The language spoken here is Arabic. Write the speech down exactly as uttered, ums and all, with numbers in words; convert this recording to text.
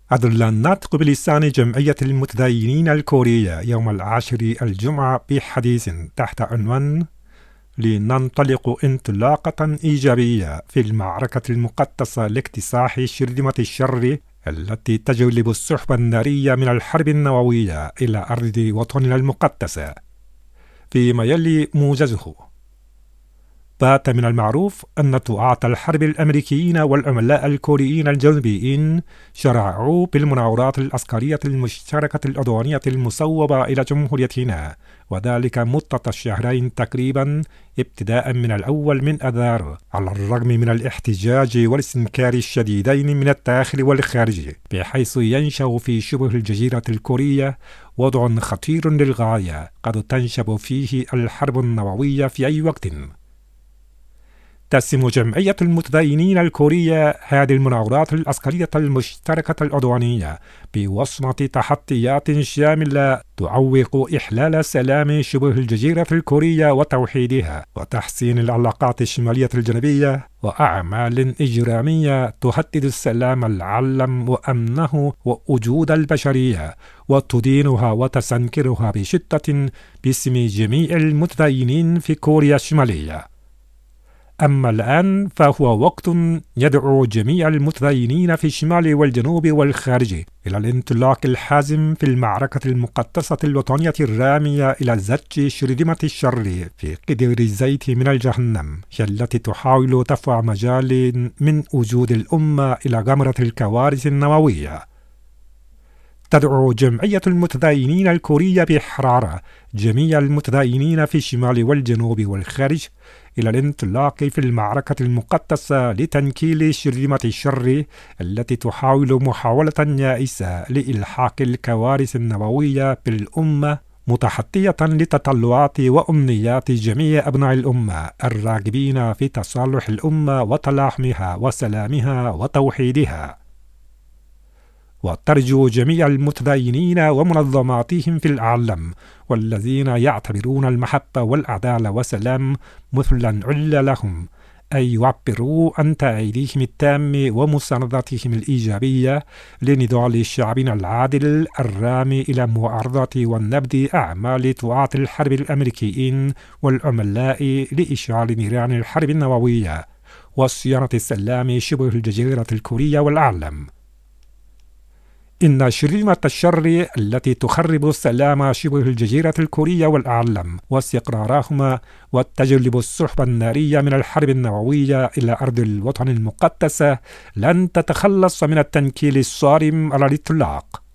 أدل الناطق بلسان جمعية المتدينين الكورية يوم العاشر الجمعة بحديث تحت عنوان لننطلق انطلاقة إيجابية في المعركة المقدسة لاكتساح شرذمة الشر التي تجلب السحب النارية من الحرب النووية إلى أرض وطننا المقدسة. فيما يلي موجزه: بات من المعروف أن طغاة الحرب الأمريكيين والعملاء الكوريين الجنوبيين شرعوا بالمناورات العسكرية المشتركة العدوانية المصوبة إلى جمهوريتنا، وذلك مدة الشهرين تقريبا ابتداء من الأول من أذار، على الرغم من الاحتجاج والاستنكار الشديدين من الداخل والخارج، بحيث ينشأ في شبه الجزيرة الكورية وضع خطير للغاية قد تنشب فيه الحرب النووية في أي وقت. تقسم جمعية المتدينين الكورية هذه المناورات العسكرية المشتركة العدوانية بوصمة تحديات شاملة تعوق إحلال سلام شبه الجزيرة الكورية وتوحيدها وتحسين العلاقات الشمالية الجنوبية، وأعمال إجرامية تهدد السلام العالم وأمنه ووجود البشرية وتدينها وتستنكرها بشدة باسم جميع المتدينين في كوريا الشمالية. أما الآن فهو وقت يدعو جميع المتدينين في الشمال والجنوب والخارج إلى الانطلاق الحازم في المعركة المقدسة الوطنية الرامية إلى زج شرذمة الشر في قدر الزيت من الجهنم، التي تحاول دفع مجال من وجود الأمة إلى غمرة الكوارث النووية. تدعو جمعية المتدينين الكورية بحرارة جميع المتدينين في الشمال والجنوب والخارج إلى الانطلاق في المعركة المقدسة لتنكيل شرذمة الشر التي تحاول محاولة يائسة لإلحاق الكوارث النووية بالأمة، متحدية لتطلعات وأمنيات جميع أبناء الأمة الراغبين في تصالح الأمة وتلاحمها وسلامها وتوحيدها. وترجو جميع المتدينين ومنظماتهم في العالم والذين يعتبرون المحبة والعدالة والسلام مثلا عل لهم أن يعبروا عن تأييدهم التام ومساندتهم الإيجابية لنضال شعبنا العادل الرامي إلى معارضة والنبذ أعمال طغاة الحرب الأمريكيين والعملاء لإشعال نيران الحرب النووية وصيانة السلام شبه الجزيرة الكورية والعالم. إن شرذمة الشر التي تخرب السلام شبه الجزيرة الكورية والعالم واستقرارهما وتجلب السحب النارية من الحرب النووية إلى أرض الوطن المقدسة لن تتخلص من التنكيل الصارم على الإطلاق.